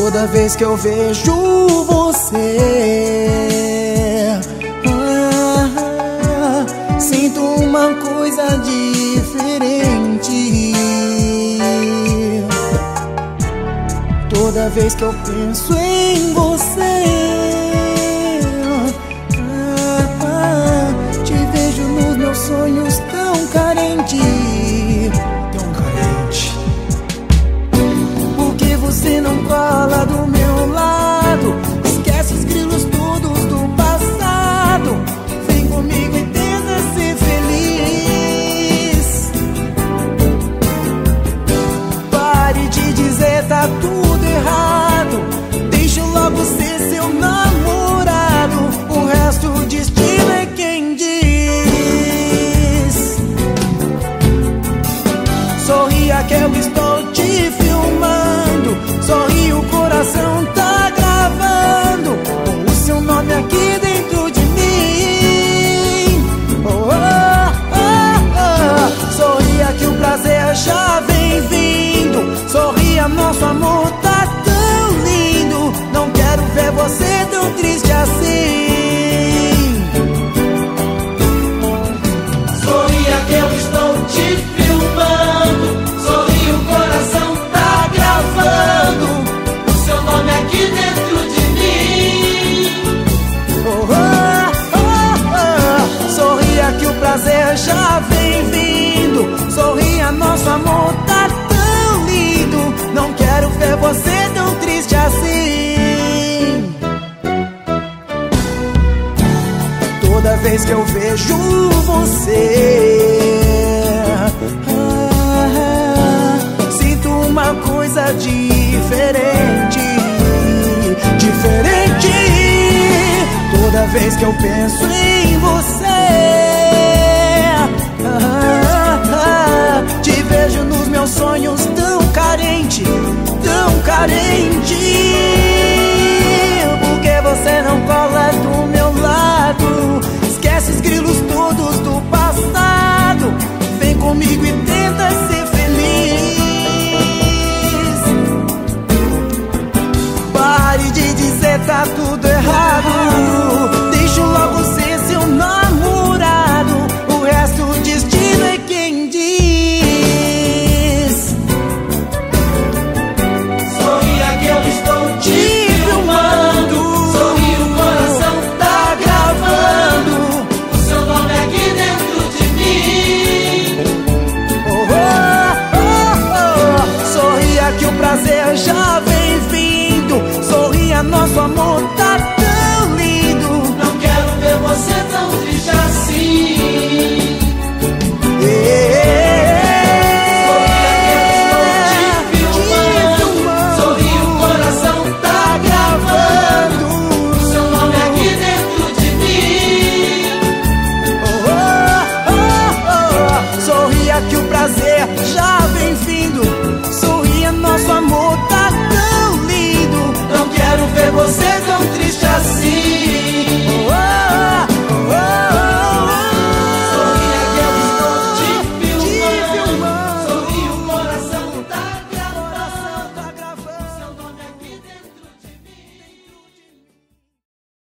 Toda vez que eu vejo você, sinto uma coisa diferente. Toda vez que eu penso em você, te vejo nos meus sonhos tão carente, tão carente. Por que você não cola do meu lado? Esquece os grilos todos do passado. Vem comigo e tenta ser feliz. Pare de dizer tá tudo errado. Deixa eu logo ser seu namorado. O resto o destino é quem diz. Sorria que eu estou te filmando. Sorri, o coração tá gravando com o seu nome aqui dentro de mim. Sorria que o prazer já vem vindo. Sorria, nosso amor tá tão lindo. Não quero ver você tão triste assim. Sorria que eu estou te filmando. Sorri, o coração tá gravando o seu nome aqui dentro de mim. Sorria que o prazer já vem vindo. Sorria, nosso amor tá tão lindo. Não quero ver você tão triste assim. Toda vez que eu vejo você, sinto uma coisa diferente, diferente. Toda vez que eu penso em você, te vejo nos meus sonhos tão carente, tão carente. Por que você não cola do meu lado? Esquece os grilos todos do passado. Vem comigo e tenta ser feliz. Pare de dizer tá tudo errado. Deixa eu logo ser seu namorado. O resto o destino é quem diz. Sorria que eu estou te filmando. Sorri, o coração tá gravando o seu nome aqui dentro de mim. Sorria que o prazer já vem vindo. Sorria, nosso amor tá